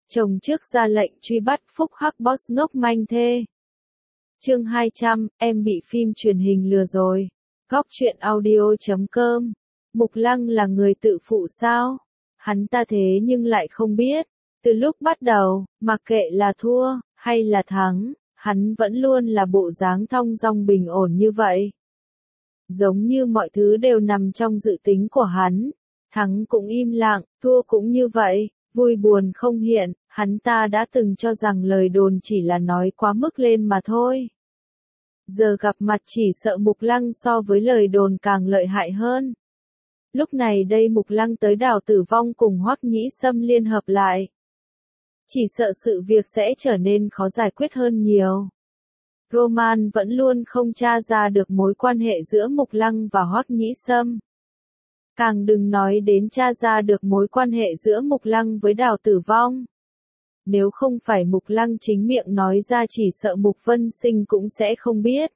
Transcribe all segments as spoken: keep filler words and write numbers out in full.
Chồng trước ra lệnh truy bắt phúc hắc boss ngốc manh thê. Chương hai trăm, em bị phim truyền hình lừa rồi. Góc truyện audio chấm com. Mục Lăng là người tự phụ sao? Hắn ta thế nhưng lại không biết. Từ lúc bắt đầu, mặc kệ là thua, hay là thắng, hắn vẫn luôn là bộ dáng thong dong bình ổn như vậy. Giống như mọi thứ đều nằm trong dự tính của hắn. Thắng cũng im lặng, thua cũng như vậy, vui buồn không hiện, hắn ta đã từng cho rằng lời đồn chỉ là nói quá mức lên mà thôi. Giờ gặp mặt chỉ sợ Mục Lăng so với lời đồn càng lợi hại hơn. Lúc này đây Mục Lăng tới Đào Tử Vong cùng Hoắc Nhĩ Sâm liên hợp lại. Chỉ sợ sự việc sẽ trở nên khó giải quyết hơn nhiều. Roman vẫn luôn không tra ra được mối quan hệ giữa Mục Lăng và Hoắc Nhĩ Sâm. Càng đừng nói đến tra ra được mối quan hệ giữa Mục Lăng với Đào Tử Vong. Nếu không phải Mục Lăng chính miệng nói ra chỉ sợ Mục Vân Sinh cũng sẽ không biết.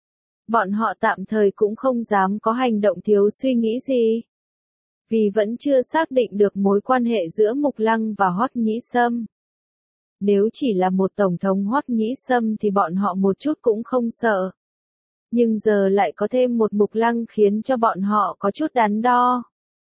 Bọn họ tạm thời cũng không dám có hành động thiếu suy nghĩ gì. Vì vẫn chưa xác định được mối quan hệ giữa Mục Lăng và Hoắc Nhĩ Sâm. Nếu chỉ là một tổng thống Hoắc Nhĩ Sâm thì bọn họ một chút cũng không sợ. Nhưng giờ lại có thêm một Mục Lăng khiến cho bọn họ có chút đắn đo.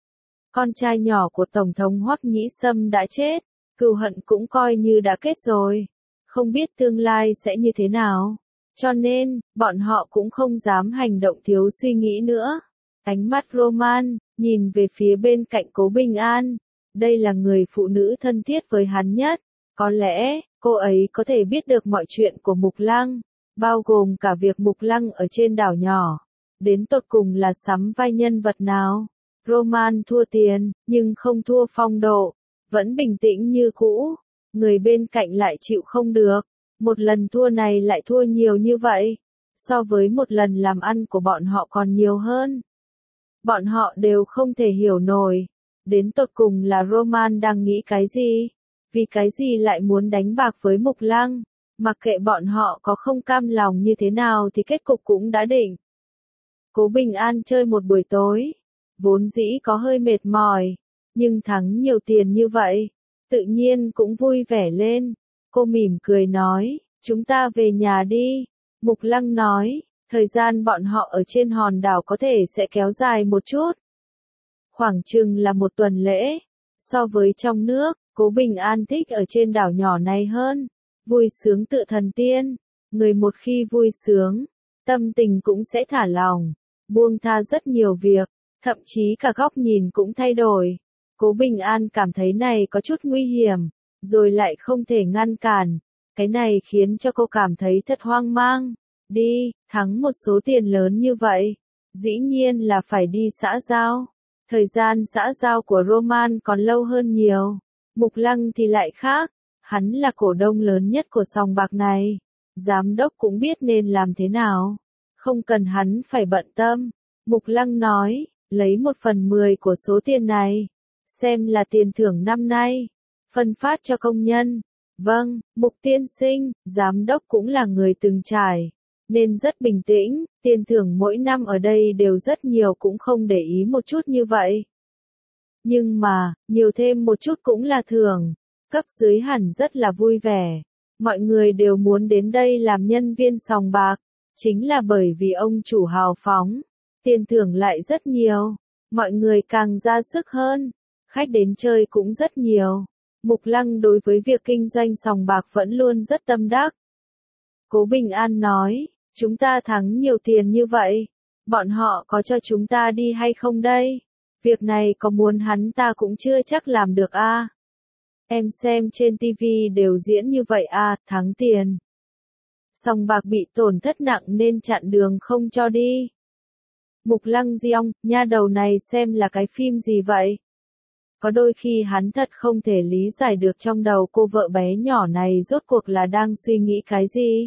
Con trai nhỏ của tổng thống Hoắc Nhĩ Sâm đã chết, cừu hận cũng coi như đã kết rồi. Không biết tương lai sẽ như thế nào. Cho nên, bọn họ cũng không dám hành động thiếu suy nghĩ nữa. Ánh mắt Roman, nhìn về phía bên cạnh Cố Bình An. Đây là người phụ nữ thân thiết với hắn nhất. Có lẽ, cô ấy có thể biết được mọi chuyện của Mục Lăng, bao gồm cả việc Mục Lăng ở trên đảo nhỏ. Đến tột cùng là sắm vai nhân vật nào? Roman thua tiền, nhưng không thua phong độ. Vẫn bình tĩnh như cũ. Người bên cạnh lại chịu không được. Một lần thua này lại thua nhiều như vậy. So với một lần làm ăn của bọn họ còn nhiều hơn. Bọn họ đều không thể hiểu nổi. Đến tột cùng là Roman đang nghĩ cái gì? Vì cái gì lại muốn đánh bạc với Mục Lăng? Mặc kệ bọn họ có không cam lòng như thế nào thì kết cục cũng đã định. Cố Bình An chơi một buổi tối. Vốn dĩ có hơi mệt mỏi. Nhưng thắng nhiều tiền như vậy. Tự nhiên cũng vui vẻ lên. Cô mỉm cười nói, chúng ta về nhà đi. Mục Lăng nói, thời gian bọn họ ở trên hòn đảo có thể sẽ kéo dài một chút. Khoảng chừng là một tuần lễ. So với trong nước, Cố Bình An thích ở trên đảo nhỏ này hơn. Vui sướng tự thần tiên. Người một khi vui sướng, tâm tình cũng sẽ thả lỏng. Buông tha rất nhiều việc. Thậm chí cả góc nhìn cũng thay đổi. Cố Bình An cảm thấy này có chút nguy hiểm. Rồi lại không thể ngăn cản. Cái này khiến cho cô cảm thấy thật hoang mang. Đi, thắng một số tiền lớn như vậy. Dĩ nhiên là phải đi xã giao. Thời gian xã giao của Roman còn lâu hơn nhiều. Mục Lăng thì lại khác. Hắn là cổ đông lớn nhất của sòng bạc này. Giám đốc cũng biết nên làm thế nào. Không cần hắn phải bận tâm. Mục Lăng nói, lấy một phần mười của số tiền này. Xem là tiền thưởng năm nay. Phân phát cho công nhân. Vâng, Mục tiên sinh, giám đốc cũng là người từng trải. Nên rất bình tĩnh, tiền thưởng mỗi năm ở đây đều rất nhiều cũng không để ý một chút như vậy. Nhưng mà, nhiều thêm một chút cũng là thưởng. Cấp dưới hẳn rất là vui vẻ. Mọi người đều muốn đến đây làm nhân viên sòng bạc. Chính là bởi vì ông chủ hào phóng. Tiền thưởng lại rất nhiều. Mọi người càng ra sức hơn. Khách đến chơi cũng rất nhiều. Mục Lăng đối với việc kinh doanh sòng bạc vẫn luôn rất tâm đắc. Cố Bình An nói, chúng ta thắng nhiều tiền như vậy. Bọn họ có cho chúng ta đi hay không đây? Việc này có muốn hắn ta cũng chưa chắc làm được a. À? Em xem trên tivi đều diễn như vậy a, à, thắng tiền. Sòng bạc bị tổn thất nặng nên chặn đường không cho đi. Mục Lăng giong, nha đầu này xem là cái phim gì vậy? Có đôi khi hắn thật không thể lý giải được trong đầu cô vợ bé nhỏ này rốt cuộc là đang suy nghĩ cái gì.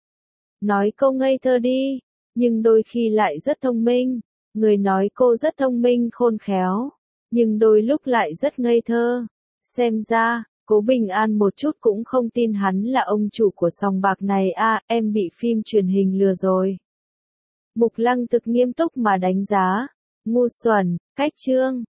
Nói câu ngây thơ đi, nhưng đôi khi lại rất thông minh. Người nói cô rất thông minh khôn khéo, nhưng đôi lúc lại rất ngây thơ. Xem ra, Cố Bình An một chút cũng không tin hắn là ông chủ của sòng bạc này a, à, em bị phim truyền hình lừa rồi. Mục Lăng thực nghiêm túc mà đánh giá. Ngu xuẩn, cách chương.